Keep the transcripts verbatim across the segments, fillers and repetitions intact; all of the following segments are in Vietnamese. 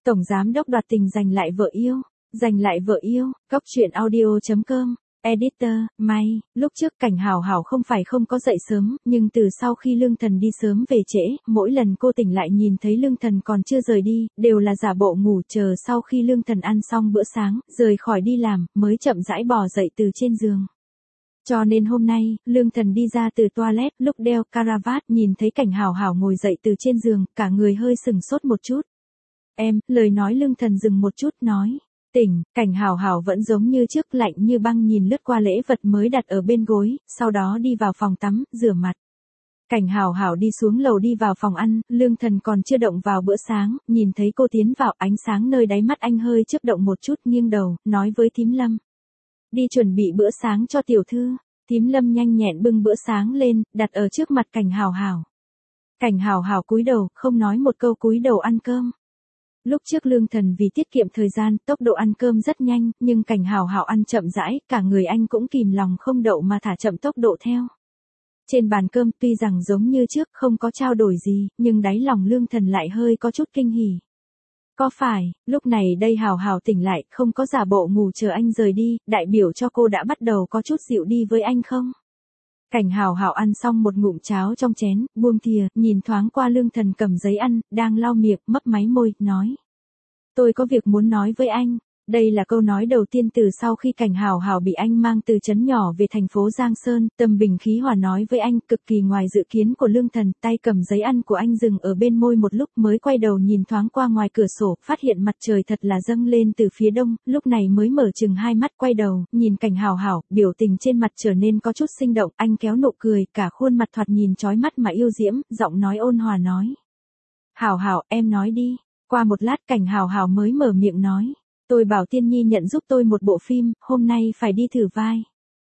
Tổng giám đốc đoạt tình giành lại vợ yêu, giành lại vợ yêu, góc truyện audio.com, editor, May, lúc trước Cảnh Hảo Hảo không phải không có dậy sớm, nhưng từ sau khi Lương Thần đi sớm về trễ, mỗi lần cô tỉnh lại nhìn thấy Lương Thần còn chưa rời đi, đều là giả bộ ngủ chờ sau khi Lương Thần ăn xong bữa sáng, rời khỏi đi làm, mới chậm rãi bò dậy từ trên giường. Cho nên hôm nay, Lương Thần đi ra từ toilet, lúc đeo caravat nhìn thấy Cảnh Hảo Hảo ngồi dậy từ trên giường, cả người hơi sừng sốt một chút. Em, lời nói Lương Thần dừng một chút nói. Tỉnh, Cảnh Hảo Hảo vẫn giống như trước lạnh như băng nhìn lướt qua lễ vật mới đặt ở bên gối, sau đó đi vào phòng tắm, rửa mặt. Cảnh Hảo Hảo đi xuống lầu đi vào phòng ăn, Lương Thần còn chưa động vào bữa sáng, nhìn thấy cô tiến vào ánh sáng nơi đáy mắt anh hơi chớp động một chút nghiêng đầu, nói với Thím Lâm. Đi chuẩn bị bữa sáng cho tiểu thư, Thím Lâm nhanh nhẹn bưng bữa sáng lên, đặt ở trước mặt Cảnh Hảo Hảo. Cảnh Hảo Hảo cúi đầu, không nói một câu cúi đầu ăn cơm. Lúc trước Lương Thần vì tiết kiệm thời gian, tốc độ ăn cơm rất nhanh, nhưng Cảnh Hảo Hảo ăn chậm rãi, cả người anh cũng kìm lòng không đậu mà thả chậm tốc độ theo. Trên bàn cơm tuy rằng giống như trước không có trao đổi gì, nhưng đáy lòng Lương Thần lại hơi có chút kinh hỉ. Có phải, lúc này đây Hảo Hảo tỉnh lại, không có giả bộ ngủ chờ anh rời đi, đại biểu cho cô đã bắt đầu có chút dịu đi với anh không? Cảnh Hảo Hảo ăn xong một ngụm cháo trong chén, buông thìa, nhìn thoáng qua Lương Thần cầm giấy ăn, đang lau miệng, mấp máy môi, nói. Tôi có việc muốn nói với anh. Đây là câu nói đầu tiên từ sau khi Cảnh Hảo Hảo bị anh mang từ trấn nhỏ về thành phố Giang Sơn, tâm bình khí hòa nói với anh, cực kỳ ngoài dự kiến của Lương Thần, tay cầm giấy ăn của anh dừng ở bên môi một lúc mới quay đầu nhìn thoáng qua ngoài cửa sổ, phát hiện mặt trời thật là dâng lên từ phía đông, lúc này mới mở chừng hai mắt quay đầu, nhìn Cảnh Hảo Hảo, biểu tình trên mặt trở nên có chút sinh động, anh kéo nụ cười, cả khuôn mặt thoạt nhìn chói mắt mà yêu diễm, giọng nói ôn hòa nói. Hảo Hảo, em nói đi. Qua một lát Cảnh Hảo Hảo mới mở miệng nói. Tôi bảo Tiên Nhi nhận giúp tôi một bộ phim, hôm nay phải đi thử vai.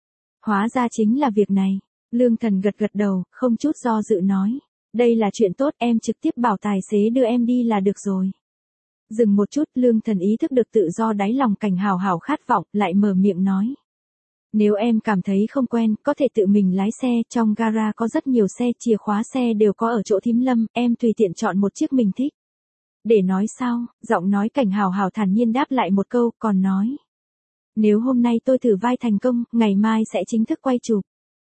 Hóa ra chính là việc này. Lương Thần gật gật đầu, không chút do dự nói. Đây là chuyện tốt, em trực tiếp bảo tài xế đưa em đi là được rồi. Dừng một chút, Lương Thần ý thức được tự do đáy lòng Cảnh Hảo Hảo khát vọng, lại mở miệng nói. Nếu em cảm thấy không quen, có thể tự mình lái xe, trong gara có rất nhiều xe, chìa khóa xe đều có ở chỗ Thím Lâm, em tùy tiện chọn một chiếc mình thích. Để nói sao, giọng nói Cảnh Hảo Hảo thản nhiên đáp lại một câu, còn nói. Nếu hôm nay tôi thử vai thành công, ngày mai sẽ chính thức quay chụp.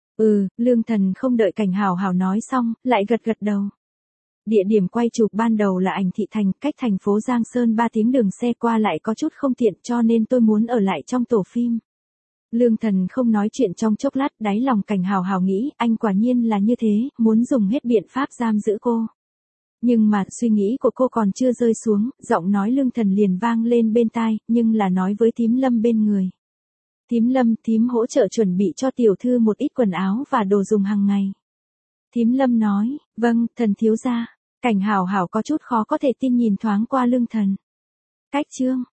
Ừ, Lương Thần không đợi Cảnh Hảo Hảo nói xong, lại gật gật đầu. Địa điểm quay chụp ban đầu là Ảnh Thị Thành, cách thành phố Giang Sơn ba tiếng đường xe qua lại có chút không tiện cho nên tôi muốn ở lại trong tổ phim. Lương Thần không nói chuyện trong chốc lát, đáy lòng Cảnh Hảo Hảo nghĩ, anh quả nhiên là như thế, muốn dùng hết biện pháp giam giữ cô. Nhưng mà, suy nghĩ của cô còn chưa rơi xuống, giọng nói Lương Thần liền vang lên bên tai, nhưng là nói với Thím Lâm bên người. Thím Lâm, thím hỗ trợ chuẩn bị cho tiểu thư một ít quần áo và đồ dùng hàng ngày. Thím Lâm nói, vâng, thần thiếu gia. Cảnh Hảo Hảo có chút khó có thể tin nhìn thoáng qua Lương Thần. Cách chương.